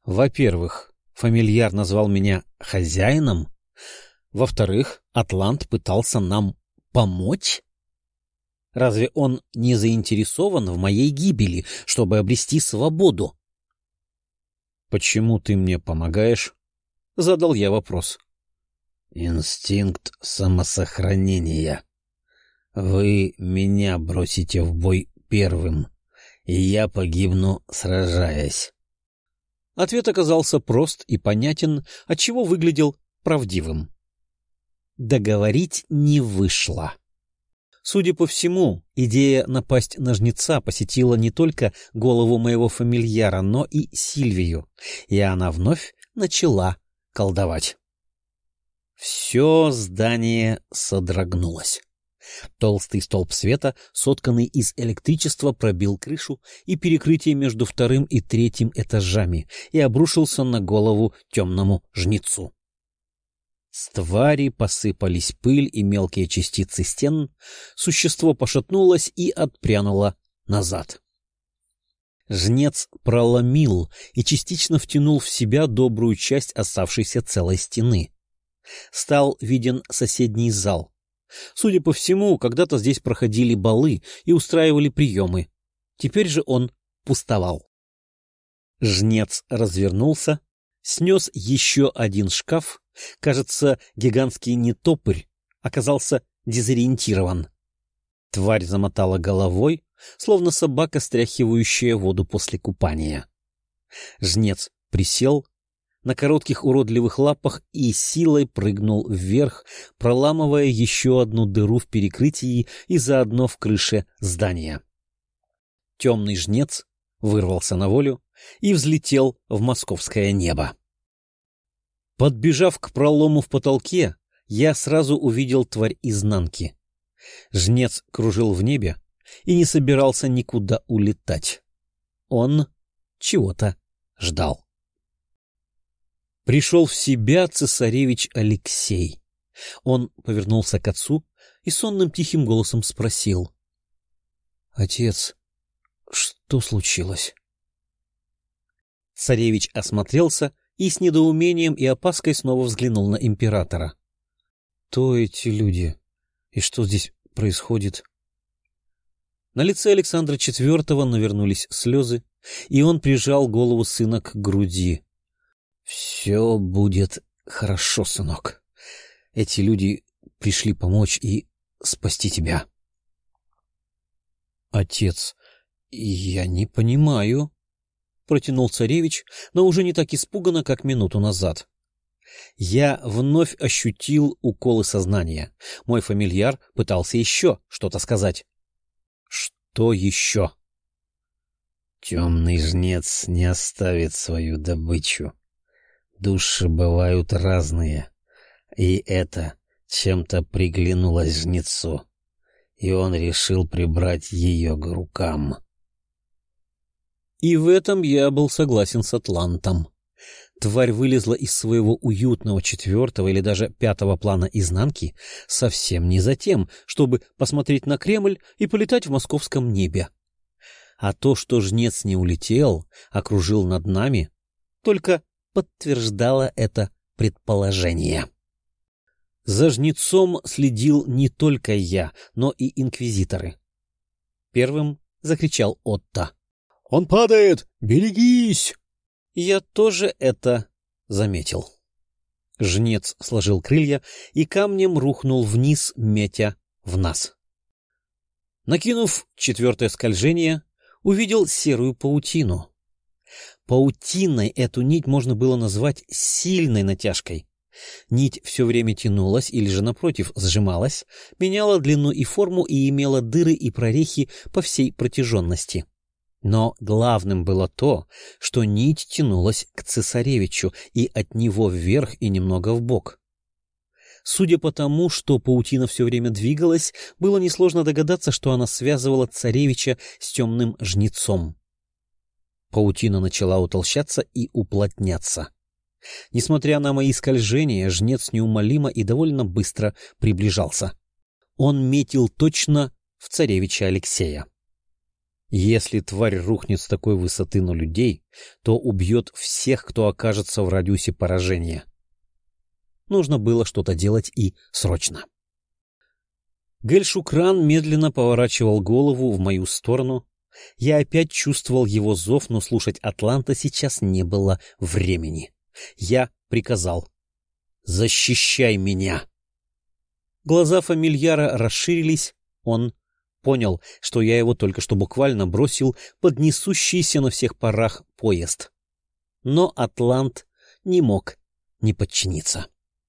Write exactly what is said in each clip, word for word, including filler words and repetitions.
Во-первых, фамильяр назвал меня хозяином. Во-вторых, атлант пытался нам помочь. Разве он не заинтересован в моей гибели, чтобы обрести свободу? — Почему ты мне помогаешь? — задал я вопрос. — Инстинкт самосохранения. Вы меня бросите в бой первым, и я погибну, сражаясь. Ответ оказался прост и понятен, отчего выглядел правдивым. Договорить не вышло. Судя по всему, идея напасть на жнеца посетила не только голову моего фамильяра, но и Сильвию, и она вновь начала колдовать. Все здание содрогнулось. Толстый столб света, сотканный из электричества, пробил крышу и перекрытие между вторым и третьим этажами и обрушился на голову темному жнецу. С твари посыпались пыль и мелкие частицы стен, существо пошатнулось и отпрянуло назад. Жнец проломил и частично втянул в себя добрую часть оставшейся целой стены. Стал виден соседний зал. Судя по всему, когда-то здесь проходили балы и устраивали приемы. Теперь же он пустовал. Жнец развернулся, снес еще один шкаф. Кажется, гигантский нетопырь оказался дезориентирован. Тварь замотала головой, словно собака, стряхивающая воду после купания. Жнец присел на коротких уродливых лапах и силой прыгнул вверх, проламывая еще одну дыру в перекрытии и заодно в крыше здания. Темный жнец вырвался на волю и взлетел в московское небо. Подбежав к пролому в потолке, я сразу увидел тварь изнанки. Жнец кружил в небе и не собирался никуда улетать. Он чего-то ждал. Пришел в себя цесаревич Алексей. Он повернулся к отцу и сонным тихим голосом спросил: — Отец, что случилось? Царевич осмотрелся и с недоумением и опаской снова взглянул на императора. — Кто эти люди? И что здесь происходит? На лице Александра четвёртого навернулись слезы, и он прижал голову сына к груди. — Все будет хорошо, сынок. Эти люди пришли помочь и спасти тебя. — Отец, я не понимаю, — протянул царевич, но уже не так испуганно, как минуту назад. Я вновь ощутил уколы сознания. Мой фамильяр пытался еще что-то сказать. — Что еще? — Темный жнец не оставит свою добычу. Души бывают разные, и это чем-то приглянулось жнецу, и он решил прибрать ее к рукам. И в этом я был согласен с атлантом. Тварь вылезла из своего уютного четвертого или даже пятого плана изнанки совсем не за тем, чтобы посмотреть на Кремль и полетать в московском небе. А то, что жнец не улетел, а кружил над нами, только подтверждало это предположение. За жнецом следил не только я, но и инквизиторы. Первым закричал Отто: — Он падает! Берегись! Я тоже это заметил. Жнец сложил крылья и камнем рухнул вниз, метя в нас. Накинув четвертое скольжение, увидел серую паутину. Паутиной эту нить можно было назвать сильной натяжкой. Нить все время тянулась или же, напротив, сжималась, меняла длину и форму и имела дыры и прорехи по всей протяженности. Но главным было то, что нить тянулась к цесаревичу и от него вверх и немного вбок. Судя по тому, что паутина все время двигалась, было несложно догадаться, что она связывала царевича с темным жнецом. Паутина начала утолщаться и уплотняться. Несмотря на мои скольжения, жнец неумолимо и довольно быстро приближался. Он метил точно в царевича Алексея. Если тварь рухнет с такой высоты на людей, то убьет всех, кто окажется в радиусе поражения. Нужно было что-то делать и срочно. Гель-Шукран медленно поворачивал голову в мою сторону. Я опять чувствовал его зов, но слушать Атланта сейчас не было времени. Я приказал: «Защищай меня!» Глаза фамильяра расширились. Он понял, что я его только что буквально бросил под несущийся на всех парах поезд. Но Атлант не мог не подчиниться.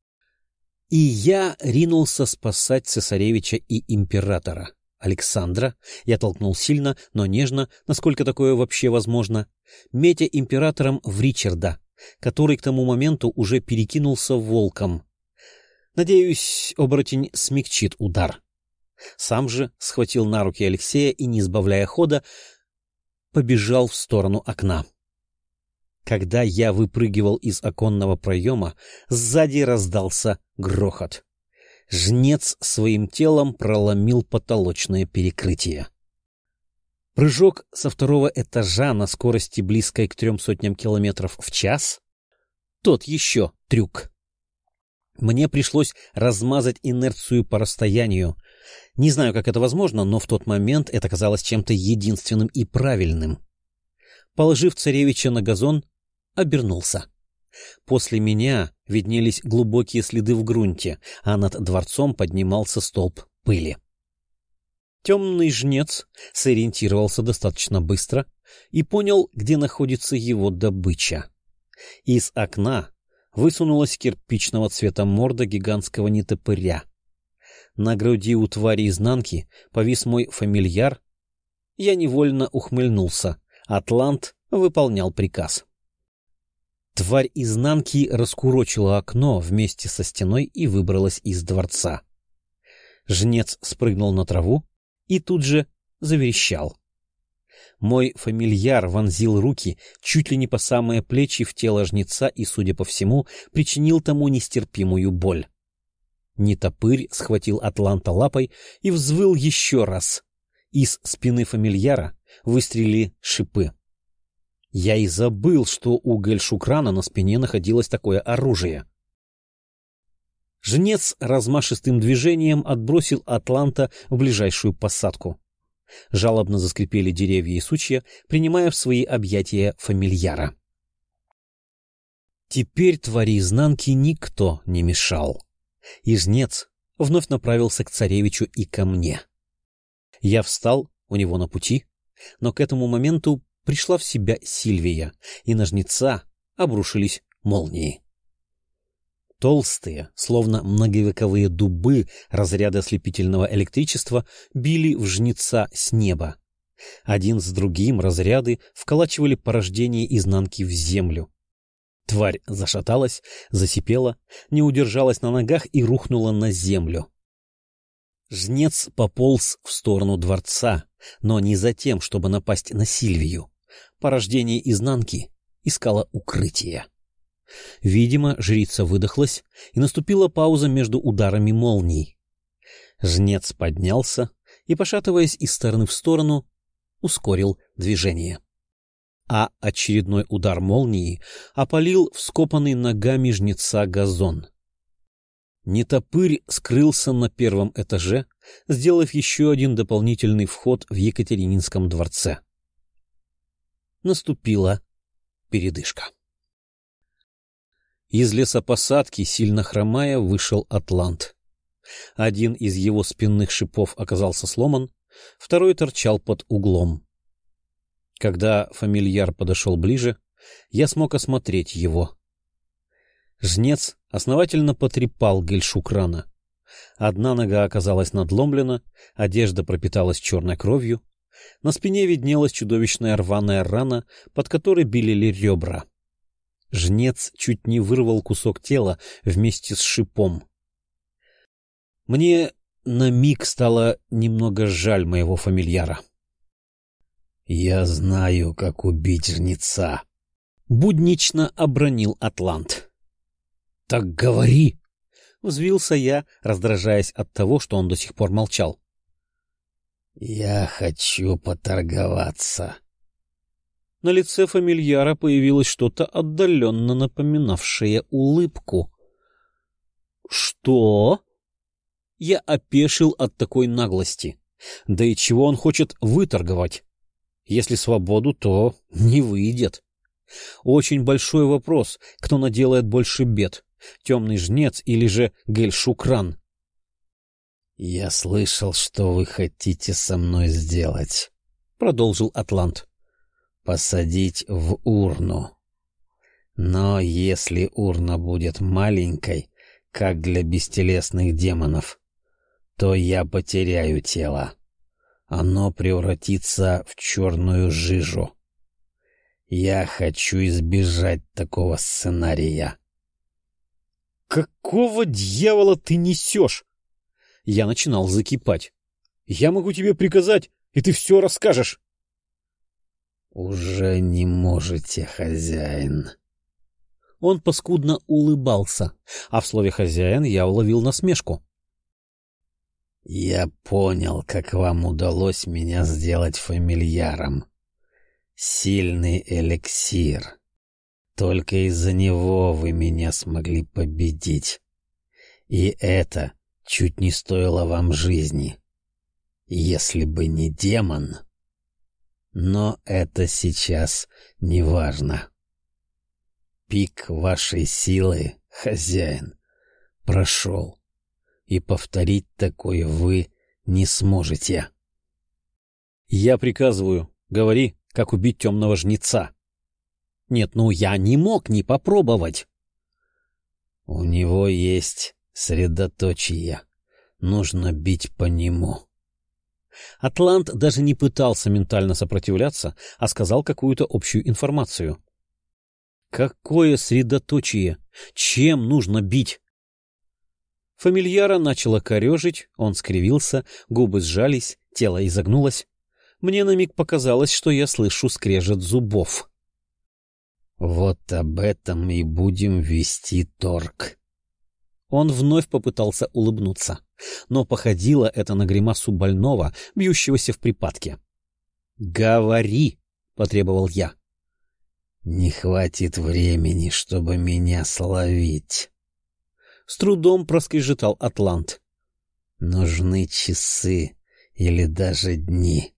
И я ринулся спасать цесаревича и императора. Александра я толкнул сильно, но нежно, насколько такое вообще возможно, метя императором в Ричарда, который к тому моменту уже перекинулся волком. Надеюсь, оборотень смягчит удар. Сам же схватил на руки Алексея и, не сбавляя хода, побежал в сторону окна. Когда я выпрыгивал из оконного проема, сзади раздался грохот. Жнец своим телом проломил потолочное перекрытие. Прыжок со второго этажа на скорости близкой к трем сотням километров в час — тот еще трюк. Мне пришлось размазать инерцию по расстоянию. Не знаю, как это возможно, но в тот момент это казалось чем-то единственным и правильным. Положив царевича на газон, обернулся. После меня виднелись глубокие следы в грунте, а над дворцом поднимался столб пыли. Темный жнец сориентировался достаточно быстро и понял, где находится его добыча. Из окна высунулась кирпичного цвета морда гигантского нетопыря. На груди у твари изнанки повис мой фамильяр. Я невольно ухмыльнулся. Атлант выполнял приказ. Тварь изнанки раскурочила окно вместе со стеной и выбралась из дворца. Жнец спрыгнул на траву и тут же заверещал. Мой фамильяр вонзил руки чуть ли не по самые плечи в тело жнеца и, судя по всему, причинил тому нестерпимую боль. Нетопырь схватил Атланта лапой и взвыл еще раз. Из спины фамильяра выстрелили шипы. Я и забыл, что у Гель-Шукрана на спине находилось такое оружие. Жнец размашистым движением отбросил Атланта в ближайшую посадку. Жалобно заскрипели деревья и сучья, принимая в свои объятия фамильяра. Теперь твари изнанки никто не мешал. И жнец вновь направился к царевичу и ко мне. Я встал у него на пути, но к этому моменту пришла в себя Сильвия, и на жнеца обрушились молнии. Толстые, словно многовековые дубы, разряды ослепительного электричества били в жнеца с неба. Один с другим разряды вколачивали порождение изнанки в землю. Тварь зашаталась, засипела, не удержалась на ногах и рухнула на землю. Жнец пополз в сторону дворца, но не за тем, чтобы напасть на Сильвию. Порождение изнанки искало укрытие. Видимо, жрица выдохлась, и наступила пауза между ударами молний. Жнец поднялся и, пошатываясь из стороны в сторону, ускорил движение. А очередной удар молнии опалил вскопанный ногами жнеца газон. Нетопырь скрылся на первом этаже, сделав еще один дополнительный вход в Екатерининском дворце. Наступила передышка. Из лесопосадки, сильно хромая, вышел Атлант. Один из его спинных шипов оказался сломан, второй торчал под углом. Когда фамильяр подошел ближе, я смог осмотреть его. Жнец основательно потрепал Гель-Шукрана. Одна нога оказалась надломлена, одежда пропиталась черной кровью, на спине виднелась чудовищная рваная рана, под которой белели ребра. Жнец чуть не вырвал кусок тела вместе с шипом. Мне на миг стало немного жаль моего фамильяра. — Я знаю, как убить жнеца, — буднично обронил Атлант. — Так говори! — взвился я, раздражаясь от того, что он до сих пор молчал. Я хочу поторговаться. На лице фамильяра появилось что-то отдаленно напоминавшее улыбку. «Что?» Я опешил от такой наглости. Да и чего он хочет выторговать? Если свободу, то не выйдет. Очень большой вопрос, кто наделает больше бед, темный жнец или же Гель-Шукран. — Я слышал, что вы хотите со мной сделать, — продолжил Атлант. — Посадить в урну. Но если урна будет маленькой, как для бестелесных демонов, то я потеряю тело. Оно превратится в черную жижу. Я хочу избежать такого сценария. — Какого дьявола ты несешь? Я начинал закипать. — Я могу тебе приказать, и ты все расскажешь. — Уже не можете, хозяин. Он паскудно улыбался, а в слове «хозяин» я уловил насмешку. Я понял, как вам удалось меня сделать фамильяром. Сильный эликсир. Только из-за него вы меня смогли победить. И это чуть не стоило вам жизни. Если бы не демон. Но это сейчас не важно. Пик вашей силы, хозяин, прошел. И повторить такое вы не сможете. Я приказываю, говори, как убить темного жнеца. Нет, ну я не мог не попробовать. У него есть средоточие. Нужно бить по нему. Атлант даже не пытался ментально сопротивляться, а сказал какую-то общую информацию. Какое средоточие? Чем нужно бить? Фамильяра начало корежить, он скривился, губы сжались, тело изогнулось. Мне на миг показалось, что я слышу скрежет зубов. Вот об этом и будем вести торг. Он вновь попытался улыбнуться, но походило это на гримасу больного, бьющегося в припадке. «Говори!» — потребовал я. «Не хватит времени, чтобы меня словить». С трудом проскрежетал Атлант. «Нужны часы или даже дни».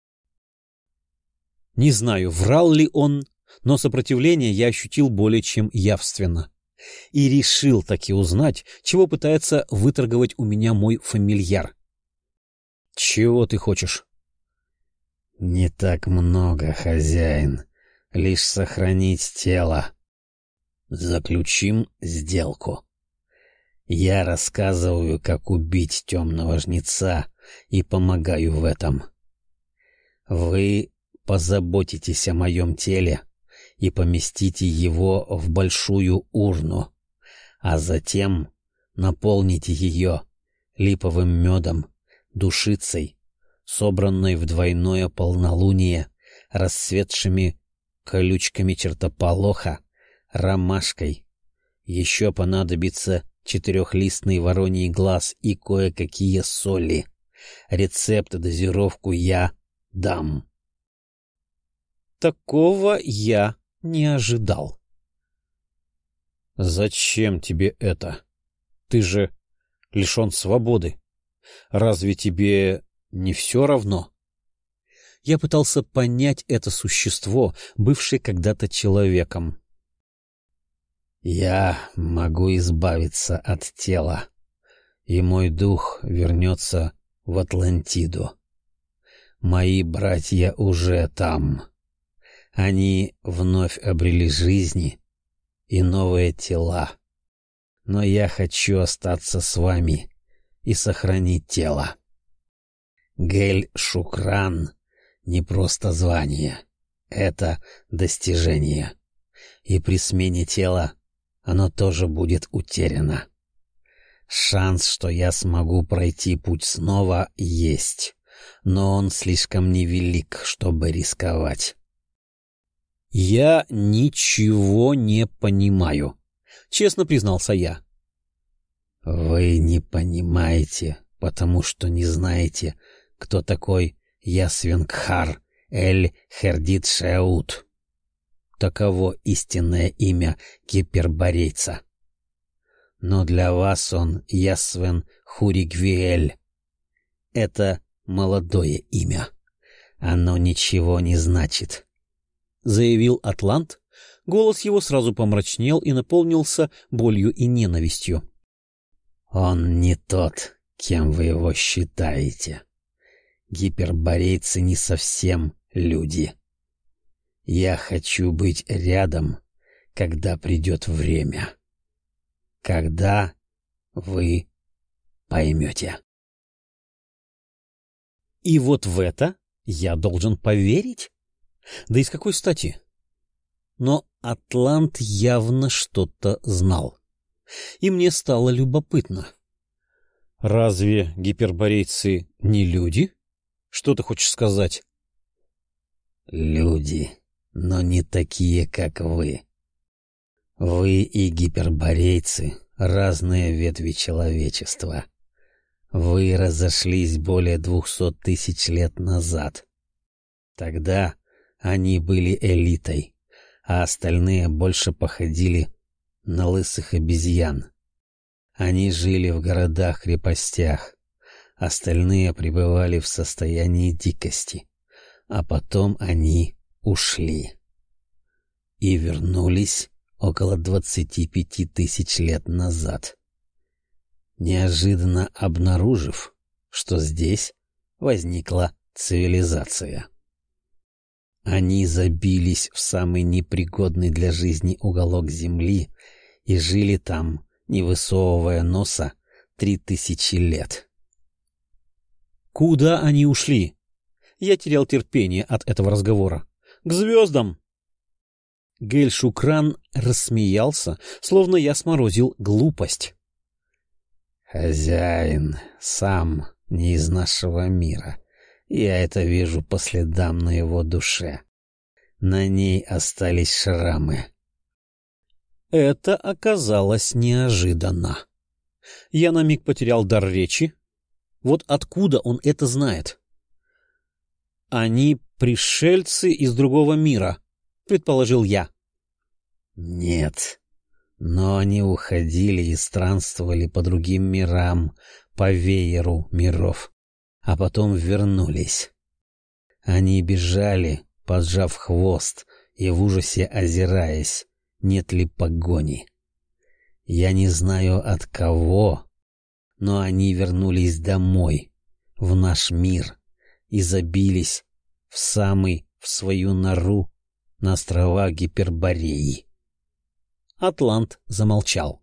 Не знаю, врал ли он, но сопротивление я ощутил более чем явственно. И решил таки узнать, чего пытается выторговать у меня мой фамильяр. «Чего ты хочешь?» «Не так много, хозяин. Лишь сохранить тело. Заключим сделку. Я рассказываю, как убить темного жнеца, и помогаю в этом. Вы позаботитесь о моем теле и поместите его в большую урну, а затем наполните ее липовым медом, душицей, собранной в двойное полнолуние, расцветшими колючками чертополоха, ромашкой. Еще понадобится четырехлистный вороний глаз и кое-какие соли. Рецепт и дозировку я дам. Такого я не ожидал. Зачем тебе это? Ты же лишен свободы. Разве тебе не все равно? Я пытался понять это существо, бывшее когда-то человеком. Я могу избавиться от тела, и мой дух вернется в Атлантиду. Мои братья уже там. Они вновь обрели жизни и новые тела. Но я хочу остаться с вами и сохранить тело. Гель-Шукран — не просто звание, это достижение. И при смене тела оно тоже будет утеряно. Шанс, что я смогу пройти путь снова, есть, но он слишком невелик, чтобы рисковать. «Я ничего не понимаю», — честно признался я. «Вы не понимаете, потому что не знаете, кто такой Ясвингхар Эль-Хердит-Шеут. Таково истинное имя гиперборейца. Но для вас он Ясвен Хуригвиэль. Это молодое имя. Оно ничего не значит, — заявил атлант. Голос его сразу помрачнел и наполнился болью и ненавистью. Он не тот, кем вы его считаете. Гиперборейцы не совсем люди. Я хочу быть рядом, когда придет время. Когда вы поймете. И вот в это я должен поверить? Да и с какой стати? Но атлант явно что-то знал. И мне стало любопытно. Разве гиперборейцы не люди? Что ты хочешь сказать? Люди, но не такие, как вы. Вы и гиперборейцы — разные ветви человечества. Вы разошлись более двухсот тысяч лет назад. Тогда они были элитой, а остальные больше походили на лысых обезьян. Они жили в городах-крепостях, остальные пребывали в состоянии дикости, а потом они ушли. И вернулись около двадцати пяти тысяч лет назад, неожиданно обнаружив, что здесь возникла цивилизация. Они забились в самый непригодный для жизни уголок земли и жили там, не высовывая носа, три тысячи лет. Куда они ушли? Я терял терпение от этого разговора. К звездам! Гель-Шукран рассмеялся, словно я сморозил глупость. «Хозяин сам не из нашего мира. Я это вижу по следам на его душе. На ней остались шрамы». Это оказалось неожиданно. Я на миг потерял дар речи. Вот откуда он это знает? «Они пришельцы из другого мира», — предположил я. «Нет, но они уходили и странствовали по другим мирам, по вееру миров, а потом вернулись. Они бежали, поджав хвост и в ужасе озираясь, нет ли погони. Я не знаю от кого, но они вернулись домой, в наш мир, и забились в самый в свою нору на островах Гипербореи». Атлант замолчал.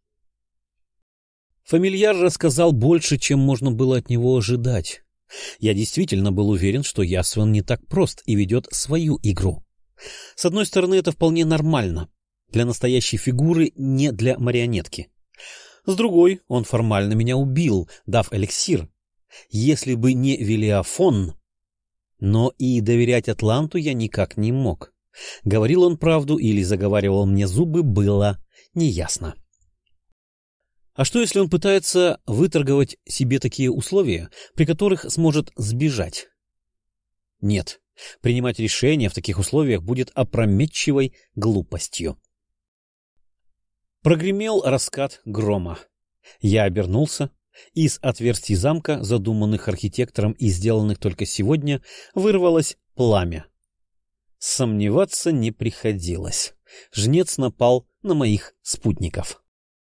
Фамильяр рассказал больше, чем можно было от него ожидать. Я действительно был уверен, что Ясвен не так прост и ведет свою игру. С одной стороны, это вполне нормально. Для настоящей фигуры, не для марионетки. С другой, он формально меня убил, дав эликсир. Если бы не Велиафон... Но и доверять Атланту я никак не мог. Говорил он правду или заговаривал мне зубы, было неясно. А что, если он пытается выторговать себе такие условия, при которых сможет сбежать? Нет, принимать решение в таких условиях будет опрометчивой глупостью. Прогремел раскат грома. Я обернулся. Из отверстий замка, задуманных архитектором и сделанных только сегодня, вырвалось пламя. Сомневаться не приходилось. Жнец напал на моих спутников.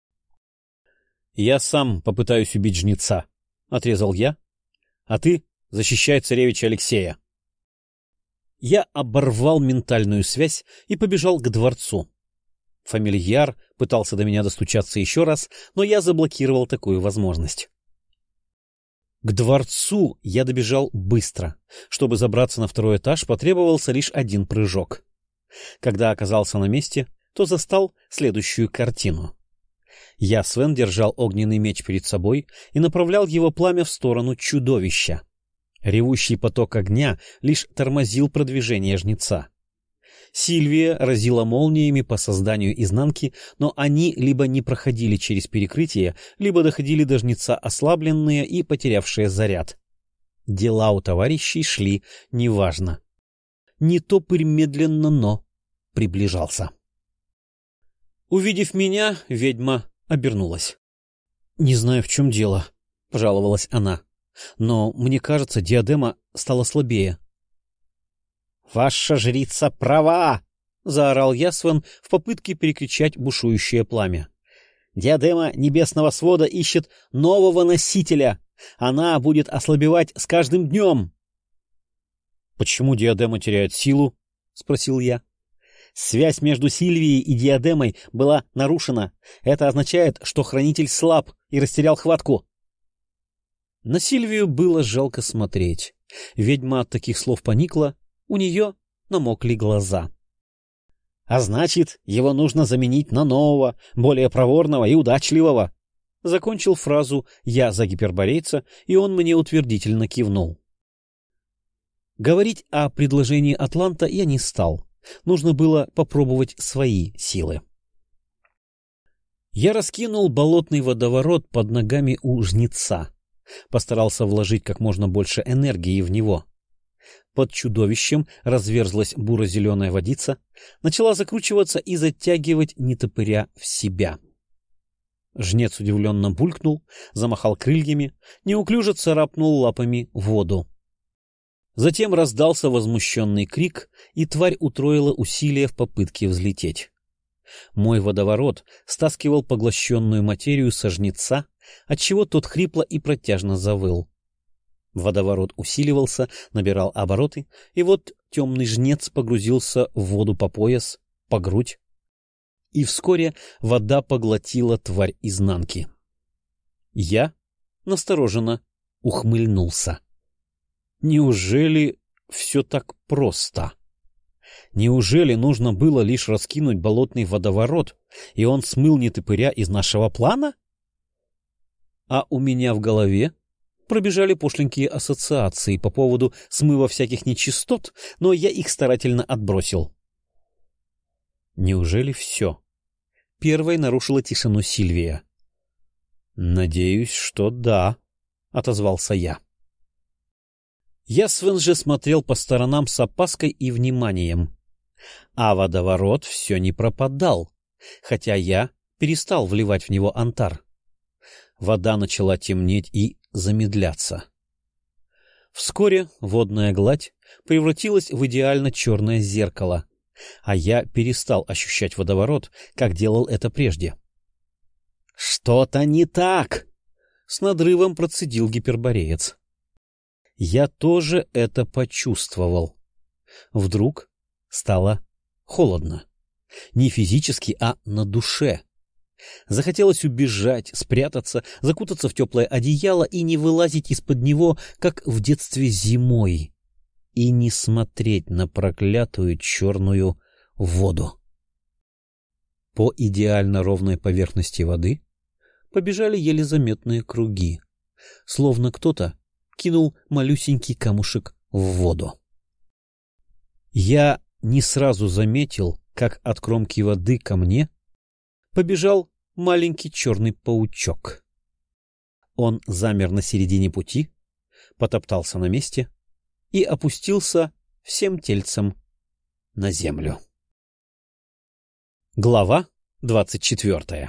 «Я сам попытаюсь убить жнеца», — отрезал я, — «а ты защищай царевича Алексея». Я оборвал ментальную связь и побежал к дворцу. Фамильяр пытался до меня достучаться еще раз, но я заблокировал такую возможность. К дворцу я добежал быстро. Чтобы забраться на второй этаж, потребовался лишь один прыжок. Когда оказался на месте, то застал следующую картину. Ясвен держал огненный меч перед собой и направлял его пламя в сторону чудовища. Ревущий поток огня лишь тормозил продвижение жнеца. Сильвия разила молниями по созданию изнанки, но они либо не проходили через перекрытие, либо доходили до жнеца ослабленные и потерявшие заряд. Дела у товарищей шли неважно. Нетопырь медленно, но приближался. Увидев меня, ведьма обернулась. — Не знаю, в чем дело, — пожаловалась она, — но мне кажется, диадема стала слабее. — Ваша жрица права! — заорал Ясван в попытке перекричать бушующее пламя. — Диадема небесного свода ищет нового носителя. Она будет ослабевать с каждым днем. — Почему диадема теряет силу? — спросил я. Связь между Сильвией и диадемой была нарушена. Это означает, что хранитель слаб и растерял хватку. На Сильвию было жалко смотреть. Ведьма от таких слов поникла, у нее намокли глаза. — А значит, его нужно заменить на нового, более проворного и удачливого. Закончил фразу я за гиперборейца, и он мне утвердительно кивнул. Говорить о предложении Атланта я не стал. Нужно было попробовать свои силы. Я раскинул болотный водоворот под ногами у жнеца. Постарался вложить как можно больше энергии в него. Под чудовищем разверзлась буро-зеленая водица, начала закручиваться и затягивать нетопыря в себя. Жнец удивленно булькнул, замахал крыльями, неуклюже царапнул лапами воду. Затем раздался возмущенный крик, и тварь утроила усилия в попытке взлететь. Мой водоворот стаскивал поглощенную материю со жнеца, отчего тот хрипло и протяжно завыл. Водоворот усиливался, набирал обороты, и вот темный жнец погрузился в воду по пояс, по грудь, и вскоре вода поглотила тварь изнанки. Я настороженно ухмыльнулся. Неужели все так просто? Неужели нужно было лишь раскинуть болотный водоворот, и он смыл нетопыря из нашего плана? А у меня в голове пробежали пошленькие ассоциации по поводу смыва всяких нечистот, но я их старательно отбросил. Неужели все? Первой нарушила тишину Сильвия. — Надеюсь, что да, — отозвался я. Ясвен же смотрел по сторонам с опаской и вниманием. А водоворот все не пропадал, хотя я перестал вливать в него антар. Вода начала темнеть и замедляться. Вскоре водная гладь превратилась в идеально черное зеркало, а я перестал ощущать водоворот, как делал это прежде. — Что-то не так! — с надрывом процедил гипербореец. Я тоже это почувствовал. Вдруг стало холодно. Не физически, а на душе. Захотелось убежать, спрятаться, закутаться в теплое одеяло и не вылазить из-под него, как в детстве зимой, и не смотреть на проклятую черную воду. По идеально ровной поверхности воды побежали еле заметные круги, словно кто-то кинул малюсенький камушек в воду. Я не сразу заметил, как от кромки воды ко мне побежал маленький черный паучок. Он замер на середине пути, потоптался на месте и опустился всем тельцем на землю. Глава двадцать четвертая.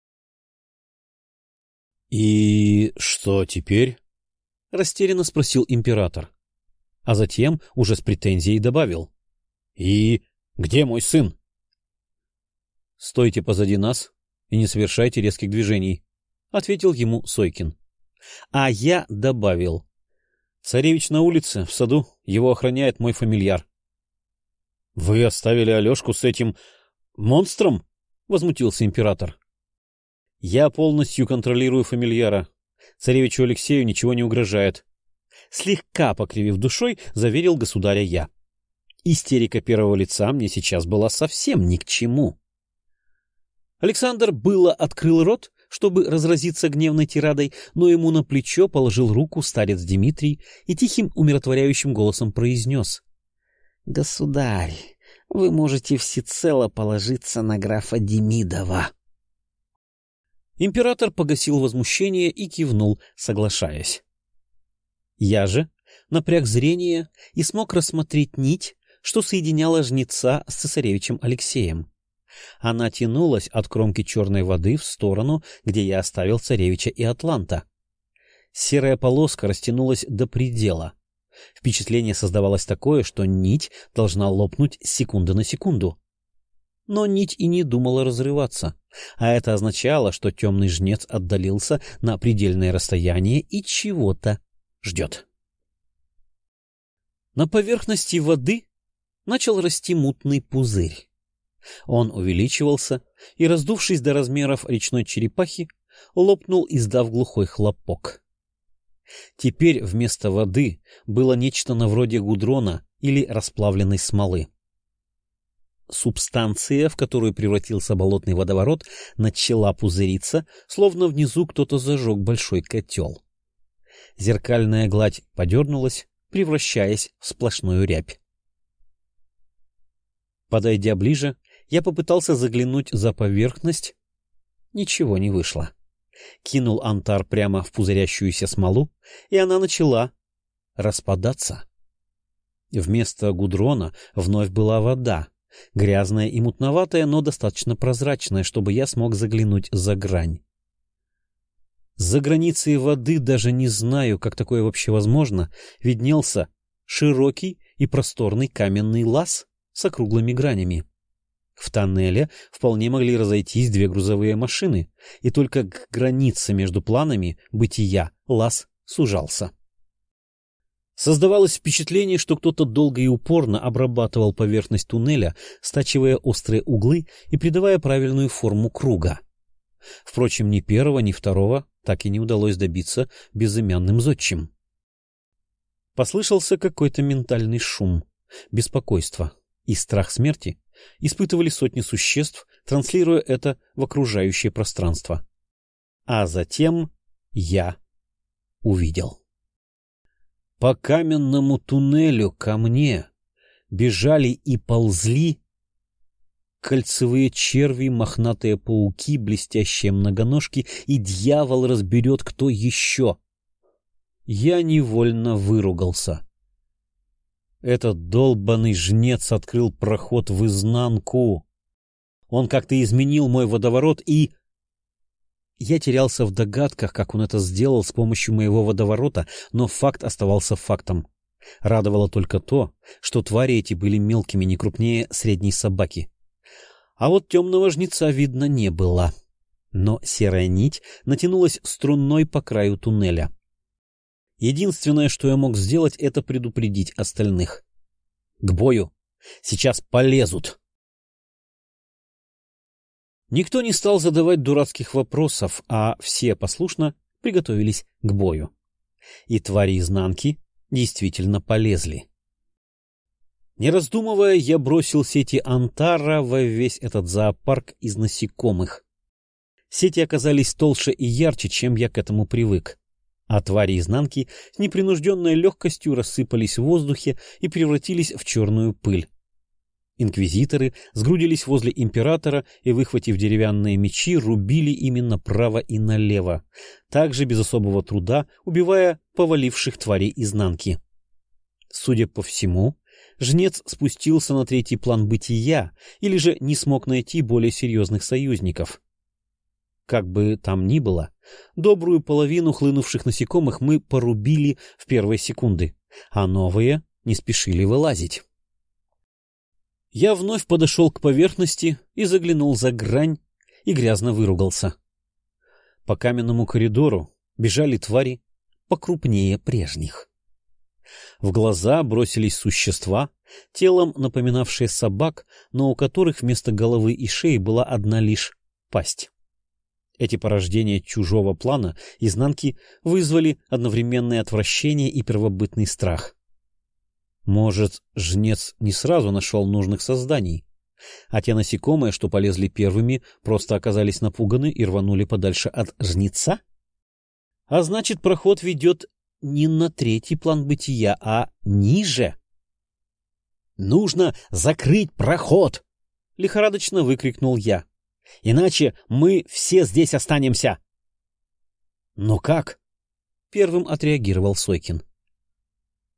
— И что теперь? — растерянно спросил император. А затем уже с претензией добавил. — И где мой сын? — Стойте позади нас и не совершайте резких движений, — ответил ему Сойкин. А я добавил. — Царевич на улице, в саду, его охраняет мой фамильяр. — Вы оставили Алешку с этим монстром? — возмутился император. — Я полностью контролирую фамильяра. Царевичу Алексею ничего не угрожает. Слегка покривив душой, заверил государя я. Истерика первого лица мне сейчас была совсем ни к чему. Александр было открыл рот, чтобы разразиться гневной тирадой, но ему на плечо положил руку старец Дмитрий и тихим умиротворяющим голосом произнес. — Государь, вы можете всецело положиться на графа Демидова. Император погасил возмущение и кивнул, соглашаясь. Я же напряг зрение и смог рассмотреть нить, что соединяла жнеца с цесаревичем Алексеем. Она тянулась от кромки черной воды в сторону, где я оставил царевича и атланта. Серая полоска растянулась до предела. Впечатление создавалось такое, что нить должна лопнуть с секунды на секунду. Но нить и не думала разрываться, а это означало, что темный жнец отдалился на предельное расстояние и чего-то ждет. На поверхности воды начал расти мутный пузырь. Он увеличивался и, раздувшись до размеров речной черепахи, лопнул, издав глухой хлопок. Теперь вместо воды было нечто на вроде гудрона или расплавленной смолы. Субстанция, в которую превратился болотный водоворот, начала пузыриться, словно внизу кто-то зажег большой котел. Зеркальная гладь подернулась, превращаясь в сплошную рябь. Подойдя ближе, я попытался заглянуть за поверхность. Ничего не вышло. Кинул антар прямо в пузырящуюся смолу, и она начала распадаться. Вместо гудрона вновь была вода, грязная и мутноватая, но достаточно прозрачная, чтобы я смог заглянуть за грань. За границей воды, даже не знаю, как такое вообще возможно, виднелся широкий и просторный каменный лаз с округлыми гранями. В тоннеле вполне могли разойтись две грузовые машины, и только к границе между планами бытия лаз сужался. Создавалось впечатление, что кто-то долго и упорно обрабатывал поверхность туннеля, стачивая острые углы и придавая правильную форму круга. Впрочем, ни первого, ни второго так и не удалось добиться безымянным зодчим. Послышался какой-то ментальный шум, беспокойство и страх смерти испытывали сотни существ, транслируя это в окружающее пространство. А затем я увидел. По каменному туннелю ко мне бежали и ползли кольцевые черви, мохнатые пауки, блестящие многоножки, и дьявол разберет, кто еще. Я невольно выругался. Этот долбаный жнец открыл проход в изнанку. Он как-то изменил мой водоворот, и... Я терялся в догадках, как он это сделал с помощью моего водоворота, но факт оставался фактом. Радовало только то, что твари эти были мелкими, не крупнее средней собаки. А вот темного жнеца видно не было. Но серая нить натянулась струной по краю туннеля. Единственное, что я мог сделать, это предупредить остальных. К бою! Сейчас полезут! Никто не стал задавать дурацких вопросов, а все послушно приготовились к бою. И твари изнанки действительно полезли. Не раздумывая, я бросил сети антара во весь этот зоопарк из насекомых. Сети оказались толще и ярче, чем я к этому привык. А твари изнанки с непринужденной легкостью рассыпались в воздухе и превратились в черную пыль. Инквизиторы сгрудились возле императора и, выхватив деревянные мечи, рубили ими направо и налево, также без особого труда убивая поваливших тварей изнанки. Судя по всему, жнец спустился на третий план бытия или же не смог найти более серьезных союзников. Как бы там ни было, добрую половину хлынувших насекомых мы порубили в первые секунды, а новые не спешили вылазить. Я вновь подошел к поверхности и заглянул за грань и грязно выругался. По каменному коридору бежали твари покрупнее прежних. В глаза бросились существа, телом напоминавшие собак, но у которых вместо головы и шеи была одна лишь пасть. Эти порождения чужого плана изнанки вызвали одновременное отвращение и первобытный страх. Может, жнец не сразу нашел нужных созданий, а те насекомые, что полезли первыми, просто оказались напуганы и рванули подальше от жнеца? А значит, проход ведет не на третий план бытия, а ниже. «Нужно закрыть проход!» — лихорадочно выкрикнул я. «Иначе мы все здесь останемся!» «Но как?» — первым отреагировал Сойкин.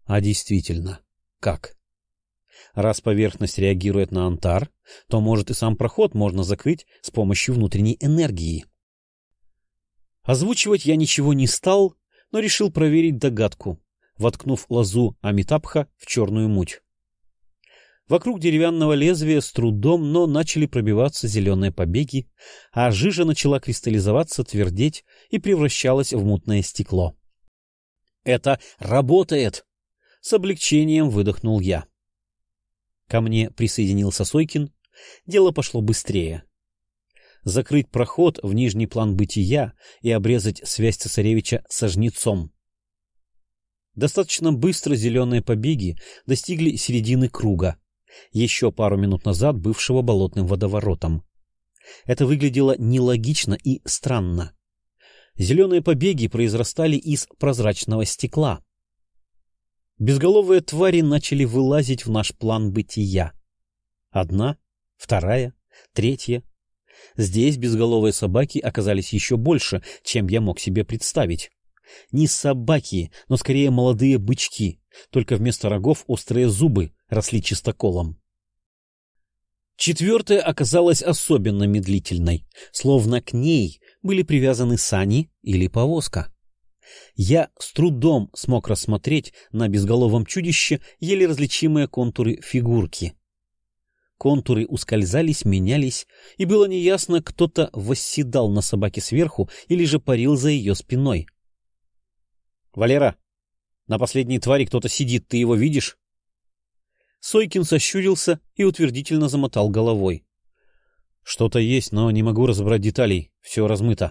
А действительно, как? Раз поверхность реагирует на антар, то, может, и сам проход можно закрыть с помощью внутренней энергии. Озвучивать я ничего не стал, но решил проверить догадку, воткнув лозу Амитабха в черную муть. Вокруг деревянного лезвия с трудом, но начали пробиваться зеленые побеги, а жижа начала кристаллизоваться, твердеть и превращалась в мутное стекло. «Это работает!» — с облегчением выдохнул я. Ко мне присоединился Сойкин. Дело пошло быстрее. Закрыть проход в нижний план бытия и обрезать связь цесаревича со жнецом. Достаточно быстро зеленые побеги достигли середины круга, еще пару минут назад бывшего болотным водоворотом. Это выглядело нелогично и странно. Зеленые побеги произрастали из прозрачного стекла. Безголовые твари начали вылазить в наш план бытия. Одна, вторая, третья. Здесь безголовые собаки оказались еще больше, чем я мог себе представить. Не собаки, но скорее молодые бычки, только вместо рогов острые зубы росли чистоколом. Четвертая оказалась особенно медлительной, словно к ней были привязаны сани или повозка. Я с трудом смог рассмотреть на безголовом чудище еле различимые контуры фигурки. Контуры ускользались, менялись, и было неясно, кто-то восседал на собаке сверху или же парил за ее спиной. — Валера, на последней твари кто-то сидит, ты его видишь? Сойкин сощурился и утвердительно замотал головой. — Что-то есть, но не могу разобрать деталей, все размыто.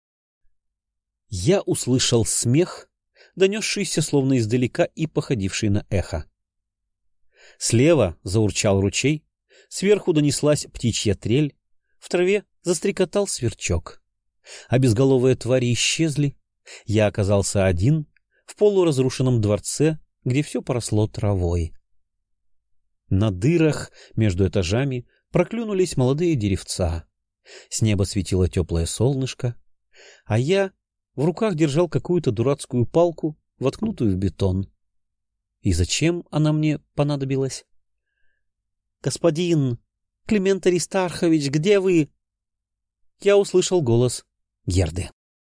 Я услышал смех, донесшийся словно издалека и походивший на эхо. Слева заурчал ручей, сверху донеслась птичья трель, в траве застрекотал сверчок. А безголовые твари исчезли. Я оказался один в полуразрушенном дворце, где все поросло травой. На дырах между этажами проклюнулись молодые деревца. С неба светило теплое солнышко, а я в руках держал какую-то дурацкую палку, воткнутую в бетон. И зачем она мне понадобилась? — Господин Климент Аристархович, где вы? Я услышал голос Герды.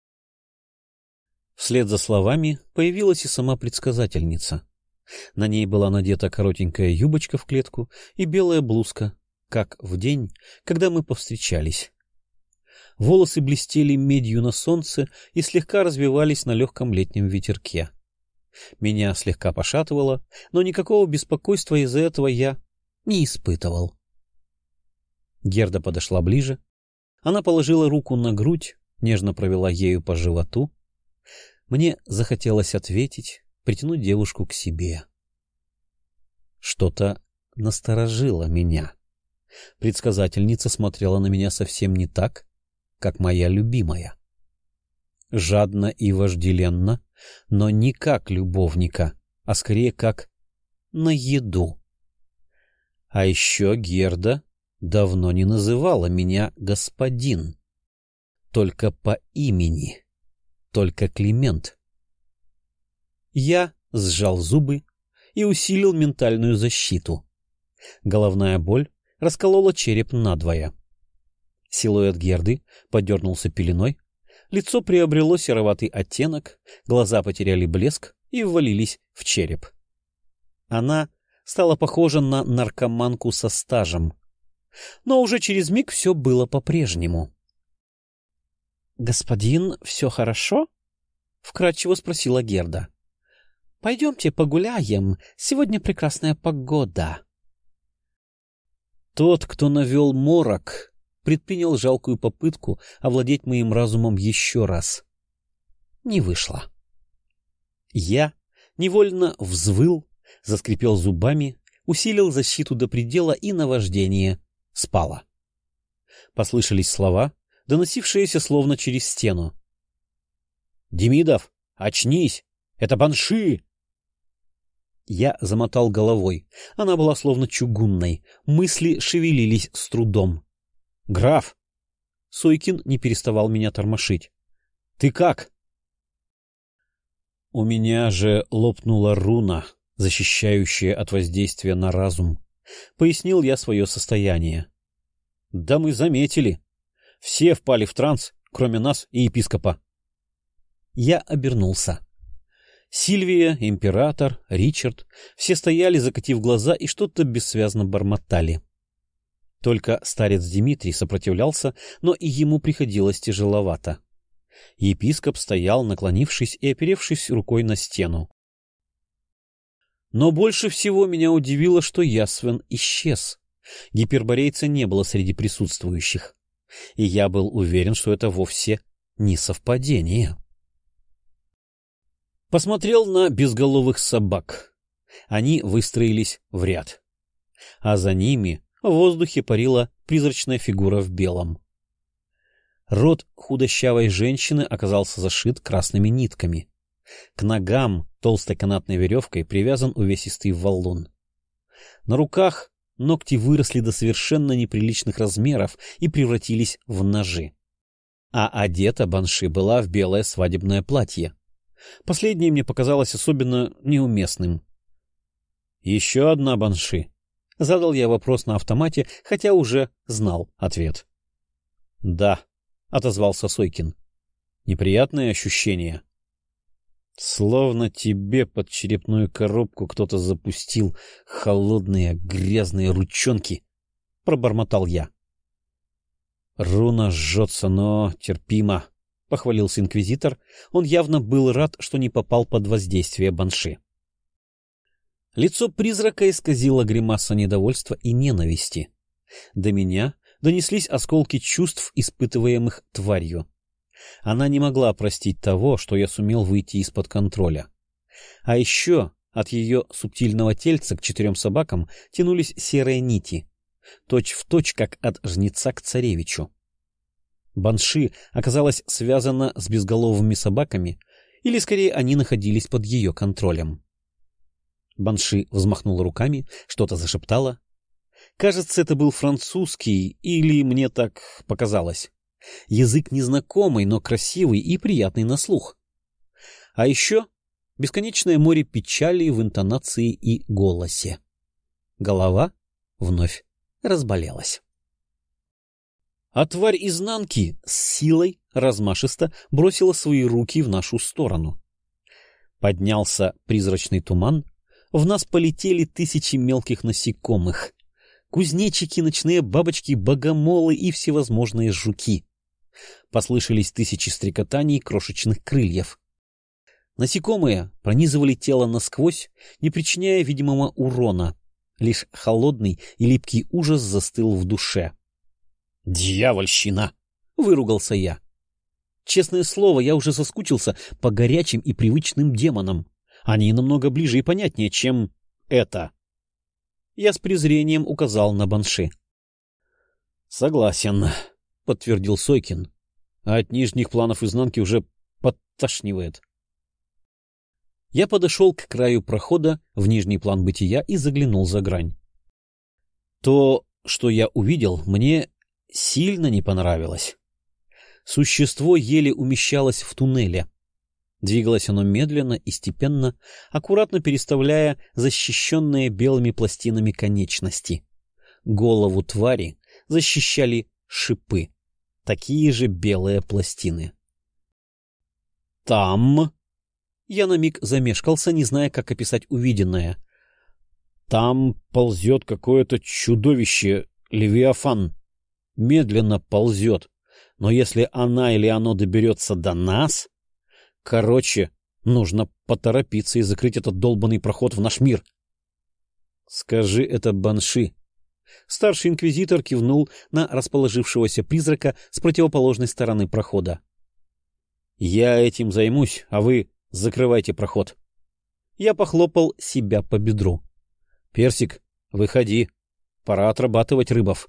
Вслед за словами появилась и сама предсказательница. На ней была надета коротенькая юбочка в клетку и белая блузка, как в день, когда мы повстречались. Волосы блестели медью на солнце и слегка развивались на легком летнем ветерке. Меня слегка пошатывало, но никакого беспокойства из-за этого я не испытывал. Герда подошла ближе. Она положила руку на грудь, нежно провела ею по животу. Мне захотелось ответить, притянуть девушку к себе. Что-то насторожило меня. Предсказательница смотрела на меня совсем не так, как моя любимая. Жадно и вожделенно, но не как любовника, а скорее как на еду. А еще Герда давно не называла меня господин. Только по имени, только Климент. Я сжал зубы и усилил ментальную защиту. Головная боль расколола череп надвое. Силуэт Герды подернулся пеленой, лицо приобрело сероватый оттенок, глаза потеряли блеск и ввалились в череп. Она стала похожа на наркоманку со стажем. Но уже через миг все было по-прежнему. — Господин, все хорошо? — вкратчиво спросила Герда. — Пойдемте погуляем, сегодня прекрасная погода. Тот, кто навел морок, предпринял жалкую попытку овладеть моим разумом еще раз. Не вышло. Я невольно взвыл, заскрипел зубами, усилил защиту до предела, и наваждение спало. Послышались слова, доносившиеся словно через стену. — Демидов, очнись! Это банши! Я замотал головой. Она была словно чугунной. Мысли шевелились с трудом. — Граф! Сойкин не переставал меня тормошить. — Ты как? — У меня же лопнула руна, защищающее от воздействия на разум. Пояснил я свое состояние. Да мы заметили. Все впали в транс, кроме нас и епископа. Я обернулся. Сильвия, император, Ричард — все стояли, закатив глаза, и что-то бессвязно бормотали. Только старец Дмитрий сопротивлялся, но и ему приходилось тяжеловато. Епископ стоял, наклонившись и оперевшись рукой на стену. Но больше всего меня удивило, что Ясвен исчез. Гиперборейца не было среди присутствующих. И я был уверен, что это вовсе не совпадение. Посмотрел на безголовых собак. Они выстроились в ряд. А за ними в воздухе парила призрачная фигура в белом. Рот худощавой женщины оказался зашит красными нитками. К ногам толстой канатной веревкой привязан увесистый валун. На руках ногти выросли до совершенно неприличных размеров и превратились в ножи. А одета банши была в белое свадебное платье. Последнее мне показалось особенно неуместным. — Еще одна банши? — задал я вопрос на автомате, хотя уже знал ответ. — Да, — отозвался Сойкин. — Неприятные ощущения. — Словно тебе под черепную коробку кто-то запустил холодные грязные ручонки, — пробормотал я. — Руна жжется, но терпимо, — похвалился инквизитор. Он явно был рад, что не попал под воздействие банши. Лицо призрака исказило гримаса недовольства и ненависти. До меня донеслись осколки чувств, испытываемых тварью. Она не могла простить того, что я сумел выйти из-под контроля. А еще от ее субтильного тельца к четырем собакам тянулись серые нити, точь-в-точь, как от жнеца к царевичу. Банши оказалась связана с безголовыми собаками, или, скорее, они находились под ее контролем. Банши взмахнула руками, что-то зашептала. Кажется, это был французский, или мне так показалось. Язык незнакомый, но красивый и приятный на слух. А еще бесконечное море печали в интонации и голосе. Голова вновь разболелась. А тварь изнанки с силой размашисто бросила свои руки в нашу сторону. Поднялся призрачный туман, в нас полетели тысячи мелких насекомых. Кузнечики, ночные бабочки, богомолы и всевозможные жуки. Послышались тысячи стрекотаний крошечных крыльев. Насекомые пронизывали тело насквозь, не причиняя видимого урона. Лишь холодный и липкий ужас застыл в душе. «Дьявольщина!» — выругался я. Честное слово, я уже соскучился по горячим и привычным демонам. Они намного ближе и понятнее, чем это. Я с презрением указал на банши. — Согласен, — подтвердил Сойкин. А от нижних планов изнанки уже подташнивает. Я подошел к краю прохода в нижний план бытия и заглянул за грань. То, что я увидел, мне сильно не понравилось. Существо еле умещалось в туннеле. Двигалось оно медленно и степенно, аккуратно переставляя защищенные белыми пластинами конечности. Голову твари защищали шипы, такие же белые пластины. «Там...» Я на миг замешкался, не зная, как описать увиденное. «Там ползет какое-то чудовище, Левиафан. Медленно ползет. Но если она или оно доберется до нас... Короче, нужно поторопиться и закрыть этот долбанный проход в наш мир». «Скажи это банши». Старший инквизитор кивнул на расположившегося призрака с противоположной стороны прохода. «Я этим займусь, а вы закрывайте проход». Я похлопал себя по бедру. «Персик, выходи. Пора отрабатывать рыбов».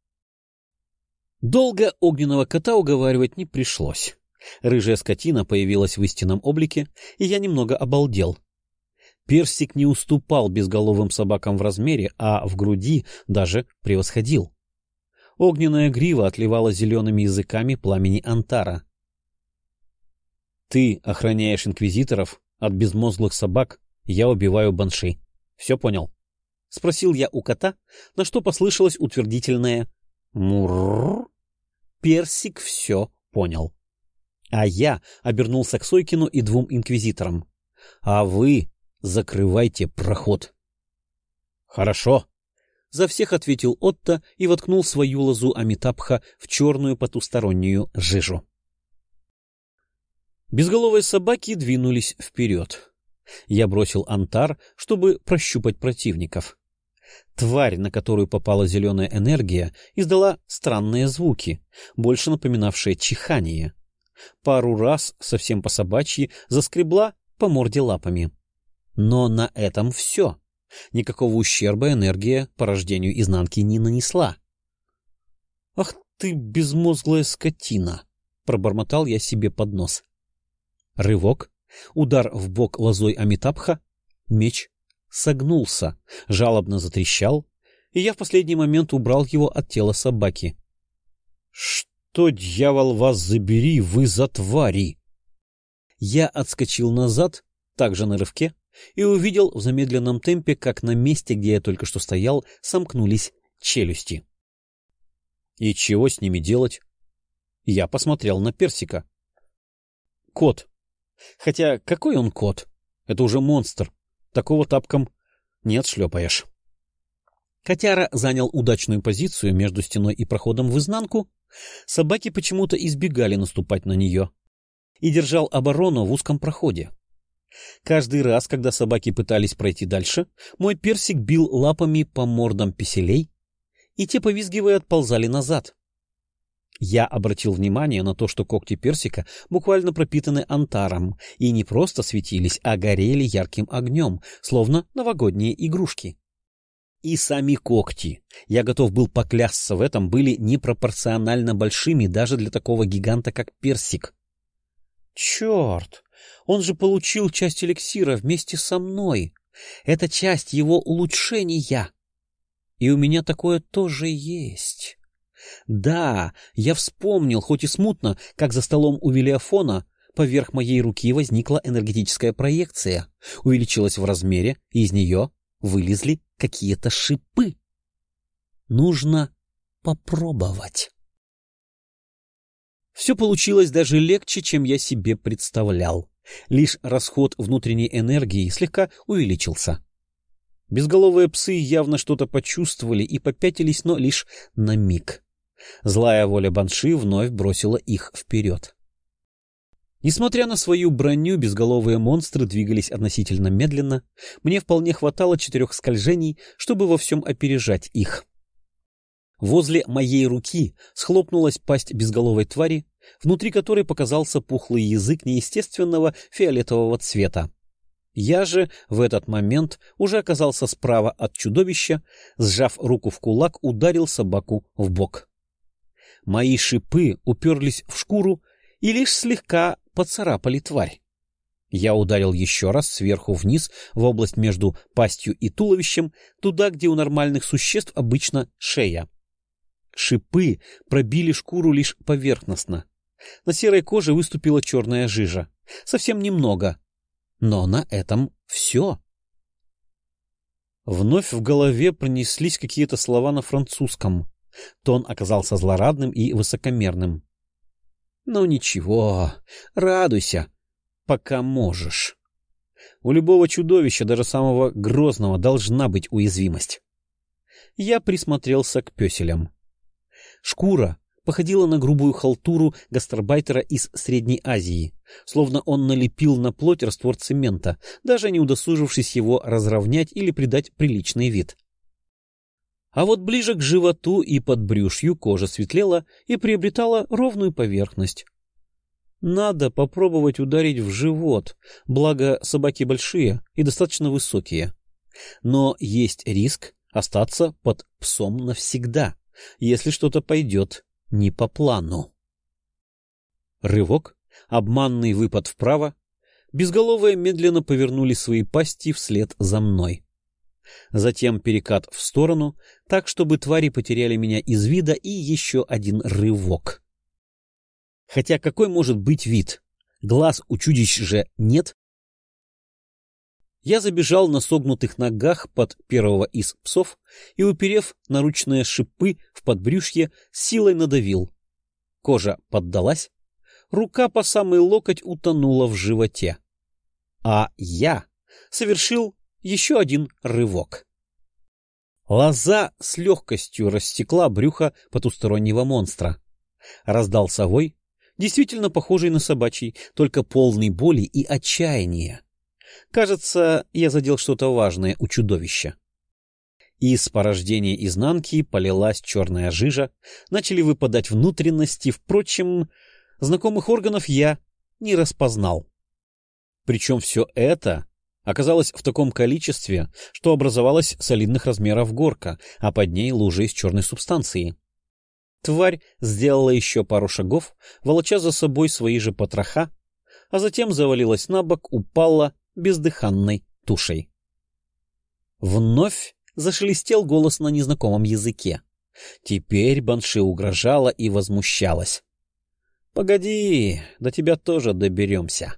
Долго огненного кота уговаривать не пришлось. Рыжая скотина появилась в истинном облике, и я немного обалдел. Персик не уступал безголовым собакам в размере, а в груди даже превосходил. Огненная грива отливала зелеными языками пламени антара. «Ты охраняешь инквизиторов от безмозглых собак Я убиваю банши. Все понял? — спросил я у кота, на что послышалось утвердительное «мурррр». Персик все понял. А я обернулся к Сойкину и двум инквизиторам. — А вы закрывайте проход. — Хорошо. За всех ответил Отто и воткнул свою лозу Амитабха в черную потустороннюю жижу. Безголовые собаки двинулись вперед. Я бросил антар, чтобы прощупать противников. Тварь, на которую попала зеленая энергия, издала странные звуки, больше напоминавшие чихание. Пару раз, совсем по-собачьи, заскребла по морде лапами. Но на этом все. Никакого ущерба энергия порождению изнанки не нанесла. — Ах ты, безмозглая скотина! — пробормотал я себе под нос. Рывок, удар в бок лозой Амитабха, меч согнулся, жалобно затрещал, и я в последний момент убрал его от тела собаки. — Что, дьявол, вас забери, вы за твари! Я отскочил назад, также на рывке, и увидел в замедленном темпе, как на месте, где я только что стоял, сомкнулись челюсти. И чего с ними делать? Я посмотрел на Персика. Кот. Хотя какой он кот? Это уже монстр. Такого тапком не отшлепаешь. Котяра занял удачную позицию между стеной и проходом в изнанку. Собаки почему-то избегали наступать на нее. И держал оборону в узком проходе. Каждый раз, когда собаки пытались пройти дальше, мой Персик бил лапами по мордам писелей, и те, повизгивая, отползали назад. Я обратил внимание на то, что когти Персика буквально пропитаны антаром и не просто светились, а горели ярким огнем, словно новогодние игрушки. И сами когти, я готов был поклясться в этом, были непропорционально большими даже для такого гиганта, как Персик. Черт! Он же получил часть эликсира вместе со мной. Это часть его улучшения. И у меня такое тоже есть. Да, я вспомнил, хоть и смутно, как за столом у Велиафона поверх моей руки возникла энергетическая проекция, увеличилась в размере, и из нее вылезли какие-то шипы. Нужно попробовать. Все получилось даже легче, чем я себе представлял. Лишь расход внутренней энергии слегка увеличился. Безголовые псы явно что-то почувствовали и попятились, но лишь на миг. Злая воля банши вновь бросила их вперед. Несмотря на свою броню, безголовые монстры двигались относительно медленно. Мне вполне хватало четырех скольжений, чтобы во всем опережать их. Возле моей руки схлопнулась пасть безголовой твари, внутри которой показался пухлый язык неестественного фиолетового цвета. Я же в этот момент уже оказался справа от чудовища, сжав руку в кулак, ударил собаку в бок. Мои шипы уперлись в шкуру и лишь слегка поцарапали тварь. Я ударил еще раз сверху вниз в область между пастью и туловищем, туда, где у нормальных существ обычно шея. Шипы пробили шкуру лишь поверхностно. На серой коже выступила черная жижа. Совсем немного. Но на этом все. Вновь в голове пронеслись какие-то слова на французском. Тон оказался злорадным и высокомерным. Ну ничего, радуйся, пока можешь. У любого чудовища, даже самого грозного, должна быть уязвимость. Я присмотрелся к пёселям. Шкура походила на грубую халтуру гастарбайтера из Средней Азии, словно он налепил на плоть раствор цемента, даже не удосужившись его разровнять или придать приличный вид. А вот ближе к животу и подбрюшью кожа светлела и приобретала ровную поверхность. Надо попробовать ударить в живот, благо собаки большие и достаточно высокие. Но есть риск остаться под псом навсегда, если что-то пойдет не по плану. Рывок, обманный выпад вправо, безголовые медленно повернули свои пасти вслед за мной. Затем перекат в сторону, так, чтобы твари потеряли меня из вида, и еще один рывок. Хотя какой может быть вид? Глаз у чудищ же нет. Я забежал на согнутых ногах под первого из псов и, уперев наручные шипы в подбрюшье, силой надавил. Кожа поддалась, рука по самый локоть утонула в животе. А я совершил еще один рывок. Лоза с легкостью рассекла брюхо потустороннего монстра. Раздался вой, действительно похожий на собачий, только полный боли и отчаяния. Кажется, я задел что-то важное у чудовища. Из порождения изнанки полилась черная жижа, начали выпадать внутренности, впрочем, знакомых органов я не распознал. Причем все это оказалось в таком количестве, что образовалась солидных размеров горка, а под ней лужа из черной субстанции. Тварь сделала еще пару шагов, волоча за собой свои же потроха, а затем завалилась на бок, упала бездыханной тушей. Вновь зашелестел голос на незнакомом языке. Теперь банши угрожала и возмущалась. — Погоди, до тебя тоже доберемся.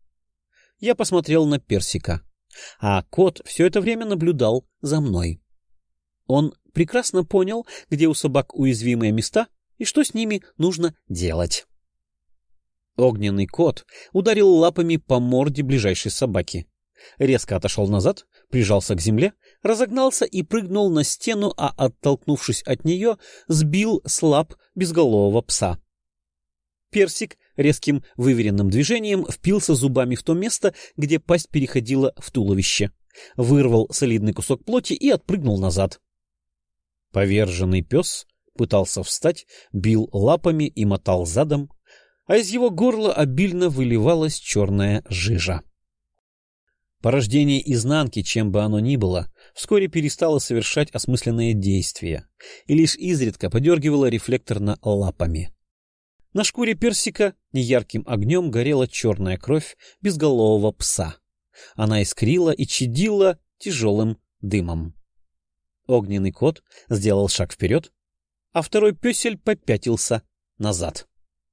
Я посмотрел на Персика, а кот все это время наблюдал за мной. Он прекрасно понял, где у собак уязвимые места и что с ними нужно делать. Огненный кот ударил лапами по морде ближайшей собаки. Резко отошел назад, прижался к земле, разогнался и прыгнул на стену, а, оттолкнувшись от нее, сбил с лап безголового пса. Персик резким выверенным движением впился зубами в то место, где пасть переходила в туловище, вырвал солидный кусок плоти и отпрыгнул назад. Поверженный пес пытался встать, бил лапами и мотал задом, а из его горла обильно выливалась черная жижа. Порождение изнанки, чем бы оно ни было, вскоре перестало совершать осмысленные действия и лишь изредка подергивало рефлекторно лапами. На шкуре Персика неярким огнем горела черная кровь безголового пса. Она искрила и чадила тяжелым дымом. Огненный кот сделал шаг вперед, а второй песель попятился назад.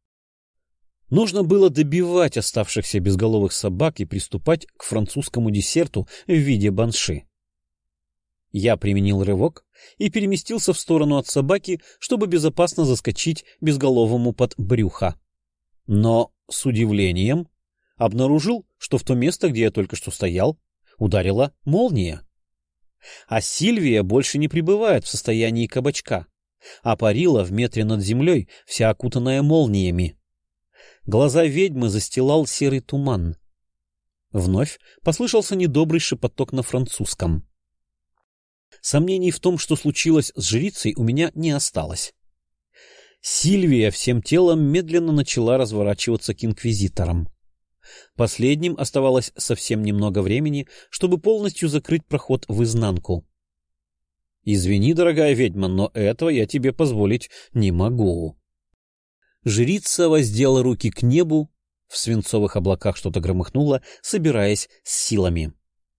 Нужно было добивать оставшихся безголовых собак и приступать к французскому десерту в виде банши. Я применил рывок и переместился в сторону от собаки, чтобы безопасно заскочить безголовому под брюхо. Но с удивлением обнаружил, что в то место, где я только что стоял, ударила молния. А Сильвия больше не пребывает в состоянии кабачка, а парила в метре над землей, вся окутанная молниями. Глаза ведьмы застилал серый туман. Вновь послышался недобрый шепоток на французском. Сомнений в том, что случилось с жрицей, у меня не осталось. Сильвия всем телом медленно начала разворачиваться к инквизиторам. Последним оставалось совсем немного времени, чтобы полностью закрыть проход в изнанку. — Извини, дорогая ведьма, но этого я тебе позволить не могу. Жрица воздела руки к небу, в свинцовых облаках что-то громыхнуло, собираясь с силами.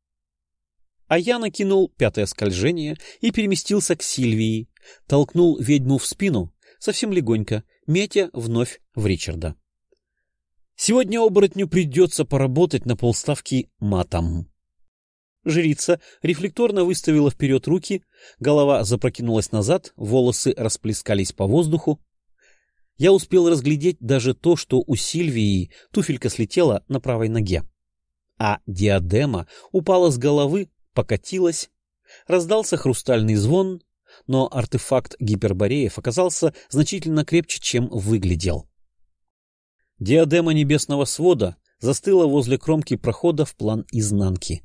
А я накинул пятое скольжение и переместился к Сильвии, толкнул ведьму в спину, совсем легонько, метя вновь в Ричарда. Сегодня оборотню придется поработать на полставки матом. Жрица рефлекторно выставила вперед руки, голова запрокинулась назад, волосы расплескались по воздуху. Я успел разглядеть даже то, что у Сильвии туфелька слетела на правой ноге, а диадема упала с головы, покатилась, раздался хрустальный звон, но артефакт гипербореев оказался значительно крепче, чем выглядел. Диадема небесного свода застыла возле кромки прохода в план изнанки.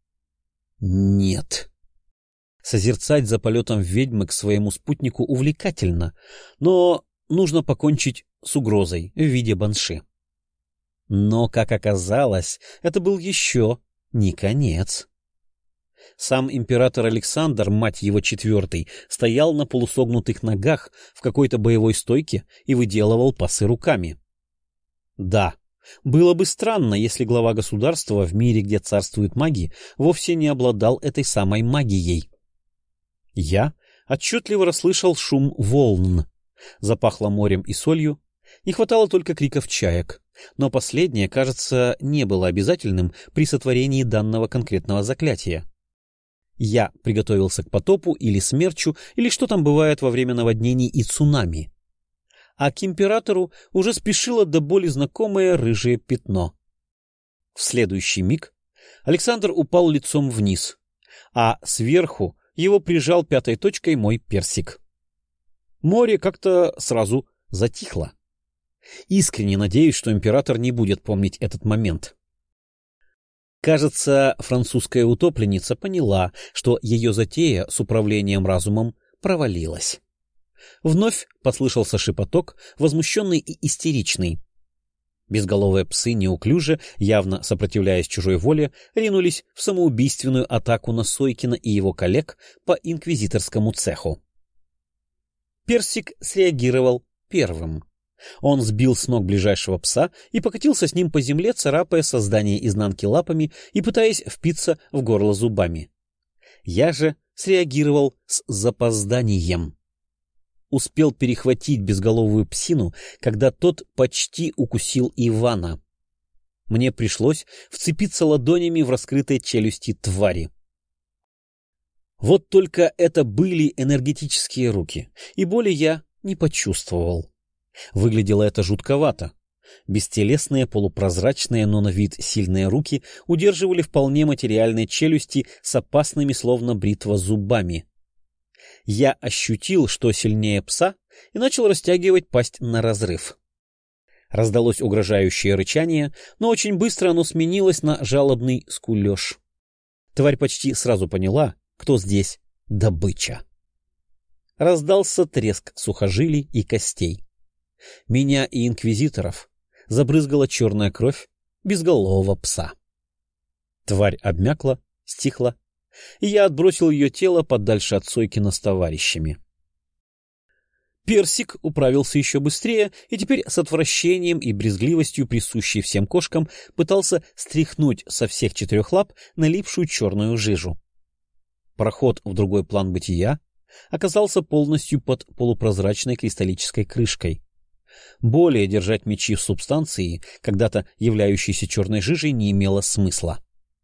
Нет. Созерцать за полетом ведьмы к своему спутнику увлекательно, но нужно покончить с угрозой в виде банши. Но, как оказалось, это был еще не конец. Сам император Александр, мать его четвертый, стоял на полусогнутых ногах в какой-то боевой стойке и выделывал пасы руками. Да, было бы странно, если глава государства в мире, где царствуют маги, вовсе не обладал этой самой магией. Я отчетливо расслышал шум волн. Запахло морем и солью, не хватало только криков чаек, но последнее, кажется, не было обязательным при сотворении данного конкретного заклятия. Я приготовился к потопу или смерчу, или что там бывает во время наводнений и цунами. А к императору уже спешило до боли знакомое рыжее пятно. В следующий миг Александр упал лицом вниз, а сверху его прижал пятой точкой мой персик. Море как-то сразу затихло. Искренне надеюсь, что император не будет помнить этот момент. Кажется, французская утопленница поняла, что ее затея с управлением разумом провалилась. Вновь послышался шепоток, возмущенный и истеричный. Безголовые псы неуклюже, явно сопротивляясь чужой воле, ринулись в самоубийственную атаку на Сойкина и его коллег по инквизиторскому цеху. Персик среагировал первым. Он сбил с ног ближайшего пса и покатился с ним по земле, царапая создание изнанки лапами и пытаясь впиться в горло зубами. Я же среагировал с запозданием. Успел перехватить безголовую псину, когда тот почти укусил Ивана. Мне пришлось вцепиться ладонями в раскрытые челюсти твари. Вот только это были энергетические руки, и боли я не почувствовал. Выглядело это жутковато. Бестелесные, полупрозрачные, но на вид сильные руки удерживали вполне материальные челюсти с опасными, словно бритва, зубами. Я ощутил, что сильнее пса, и начал растягивать пасть на разрыв. Раздалось угрожающее рычание, но очень быстро оно сменилось на жалобный скулеж. Тварь почти сразу поняла, кто здесь добыча. Раздался треск сухожилий и костей. Меня и инквизиторов забрызгала черная кровь безголового пса. Тварь обмякла, стихла, и я отбросил ее тело подальше от Сойкина с товарищами. Персик управился еще быстрее и теперь с отвращением и брезгливостью, присущей всем кошкам, пытался стряхнуть со всех четырех лап налипшую черную жижу. Проход в другой план бытия оказался полностью под полупрозрачной кристаллической крышкой. Более держать мечи в субстанции, когда-то являющейся черной жижей, не имело смысла.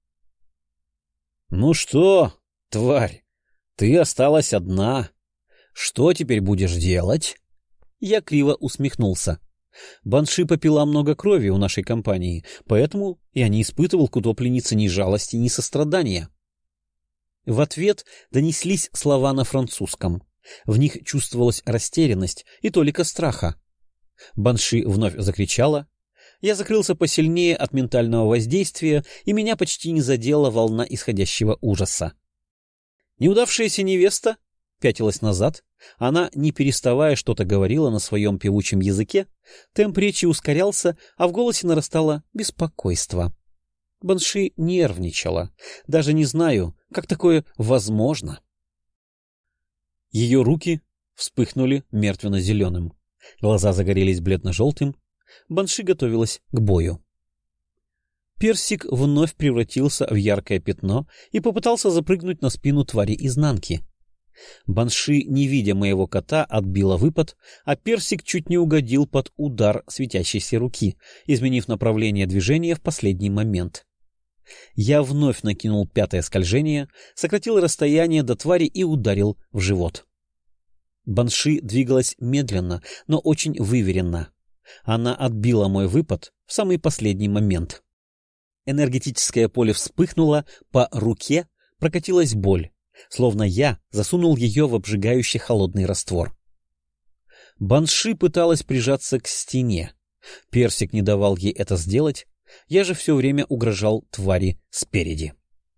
— Ну что, тварь, ты осталась одна. Что теперь будешь делать? Я криво усмехнулся. Банши попила много крови у нашей компании, поэтому я не испытывал к утопленнице ни жалости, ни сострадания. В ответ донеслись слова на французском. В них чувствовалась растерянность и толика страха. Банши вновь закричала. Я закрылся посильнее от ментального воздействия, и меня почти не задела волна исходящего ужаса. Неудавшаяся невеста пятилась назад, она, не переставая, что-то говорила на своем певучем языке, темп речи ускорялся, а в голосе нарастало беспокойство. Банши нервничала. Даже не знаю, как такое возможно. Ее руки вспыхнули мертвенно-зеленым. Глаза загорелись бледно-желтым. Банши готовилась к бою. Персик вновь превратился в яркое пятно и попытался запрыгнуть на спину твари изнанки. Банши, не видя моего кота, отбила выпад, а Персик чуть не угодил под удар светящейся руки, изменив направление движения в последний момент. Я вновь накинул пятое скольжение, сократил расстояние до твари и ударил в живот. Банши двигалась медленно, но очень выверенно. Она отбила мой выпад в самый последний момент. Энергетическое поле вспыхнуло, по руке прокатилась боль, словно я засунул ее в обжигающий холодный раствор. Банши пыталась прижаться к стене. Персик не давал ей это сделать, я же все время угрожал твари спереди.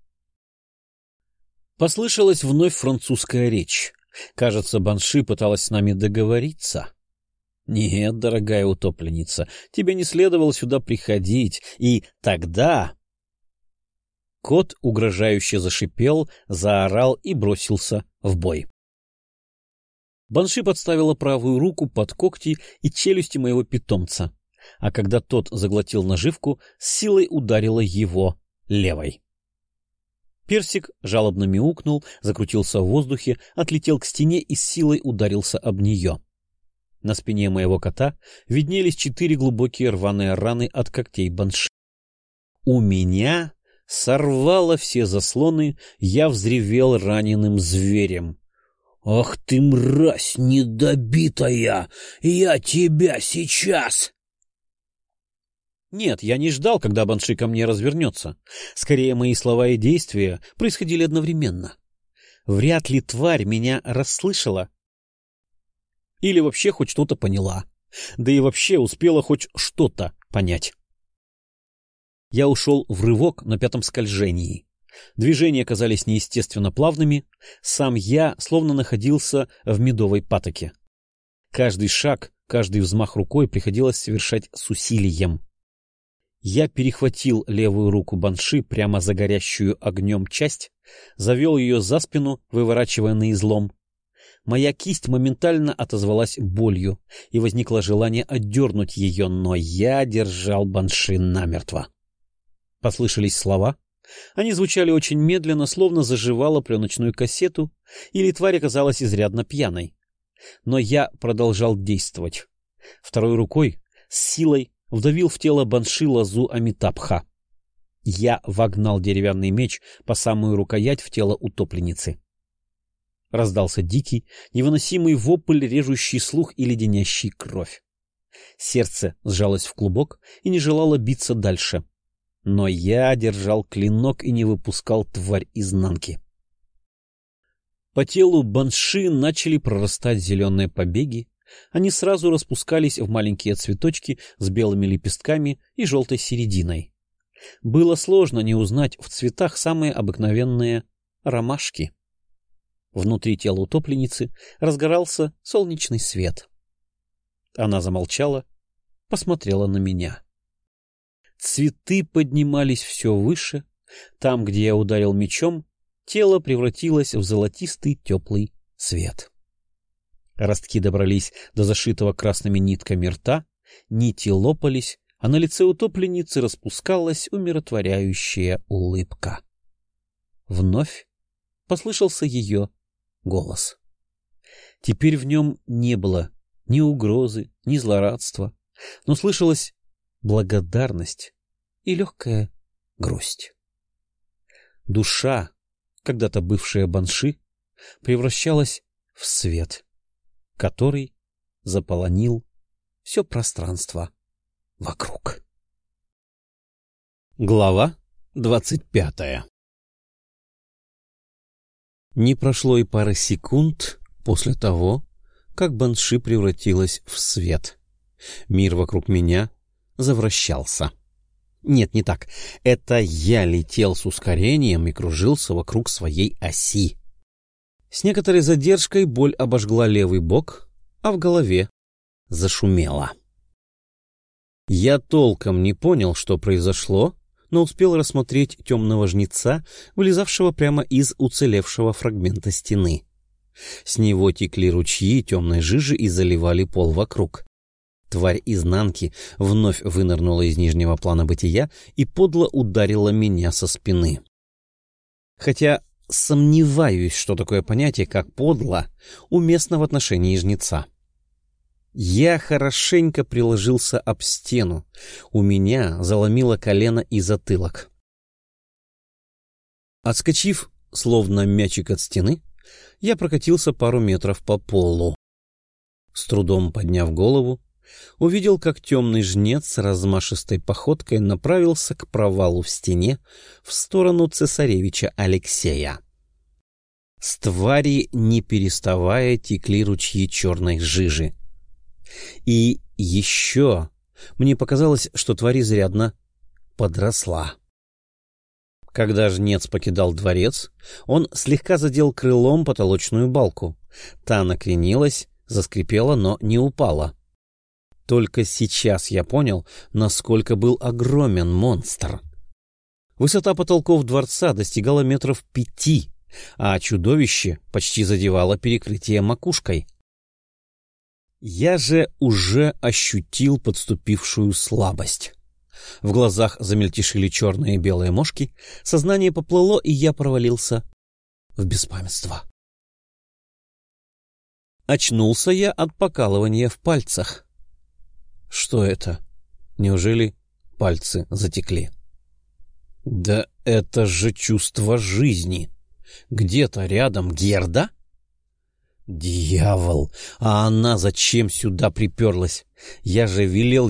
Послышалась вновь французская речь. Кажется, Банши пыталась с нами договориться. Нет, дорогая утопленница, тебе не следовало сюда приходить, и тогда... Кот угрожающе зашипел, заорал и бросился в бой. Банши подставила правую руку под когти и челюсти моего питомца, а когда тот заглотил наживку, с силой ударила его левой. Персик жалобно мяукнул, закрутился в воздухе, отлетел к стене и с силой ударился об нее. На спине моего кота виднелись четыре глубокие рваные раны от когтей банши. У меня сорвало все заслоны, я взревел раненым зверем. «Ах ты, мразь недобитая! Я тебя сейчас!» Нет, я не ждал, когда банши ко мне развернется. Скорее, мои слова и действия происходили одновременно. Вряд ли тварь меня расслышала или вообще хоть что-то поняла, да и вообще успела хоть что-то понять. Я ушел в рывок на пятом скольжении. Движения казались неестественно плавными, сам я словно находился в медовой патоке. Каждый шаг, каждый взмах рукой приходилось совершать с усилием. Я перехватил левую руку банши прямо за горящую огнем часть, завел ее за спину, выворачивая на излом. Моя кисть моментально отозвалась болью, и возникло желание отдернуть ее, но я держал банши намертво. Послышались слова. Они звучали очень медленно, словно заживала пленочную кассету, или тварь оказалась изрядно пьяной. Но я продолжал действовать. Второй рукой с силой вдавил в тело банши лозу Амитабха. Я вогнал деревянный меч по самую рукоять в тело утопленницы. Раздался дикий, невыносимый вопль, режущий слух и леденящий кровь. Сердце сжалось в клубок и не желало биться дальше. Но я держал клинок и не выпускал тварь изнанки. По телу банши начали прорастать зеленые побеги. Они сразу распускались в маленькие цветочки с белыми лепестками и желтой серединой. Было сложно не узнать в цветах самые обыкновенные ромашки. Внутри тела утопленницы разгорался солнечный свет. Она замолчала, посмотрела на меня. Цветы поднимались все выше. Там, где я ударил мечом, тело превратилось в золотистый теплый свет. Ростки добрались до зашитого красными нитками рта, нити лопались, а на лице утопленницы распускалась умиротворяющая улыбка. Вновь послышался ее голос. Теперь в нем не было ни угрозы, ни злорадства, но слышалась благодарность и легкая грусть. Душа, когда-то бывшая банши, превращалась в свет, который заполонил все пространство вокруг. Глава двадцать пятая. Не прошло и пары секунд после того, как банши превратилась в свет. Мир вокруг меня завращался. Нет, не так. Это я летел с ускорением и кружился вокруг своей оси. С некоторой задержкой боль обожгла левый бок, а в голове зашумело. Я толком не понял, что произошло, но успел рассмотреть темного жнеца, вылезавшего прямо из уцелевшего фрагмента стены. С него текли ручьи темной жижи и заливали пол вокруг. Тварь изнанки вновь вынырнула из нижнего плана бытия и подло ударила меня со спины. Хотя сомневаюсь, что такое понятие, как «подло», уместно в отношении жнеца. Я хорошенько приложился об стену. У меня заломило колено и затылок. Отскочив, словно мячик от стены, я прокатился пару метров по полу. С трудом подняв голову, увидел, как темный жнец с размашистой походкой направился к провалу в стене в сторону цесаревича Алексея. С твари, не переставая, текли ручьи черной жижи. И еще мне показалось, что тварь изрядно подросла. Когда жнец покидал дворец, он слегка задел крылом потолочную балку. Та накренилась, заскрипела, но не упала. Только сейчас я понял, насколько был огромен монстр. Высота потолков дворца достигала метров пяти, а чудовище почти задевало перекрытие макушкой. Я же уже ощутил подступившую слабость. В глазах замельтешили черные и белые мошки, сознание поплыло, и я провалился в беспамятство. Очнулся я от покалывания в пальцах. Что это? Неужели пальцы затекли? Да это же чувство жизни. Где-то рядом Герда? Дьявол! А она зачем сюда приперлась? Я же велел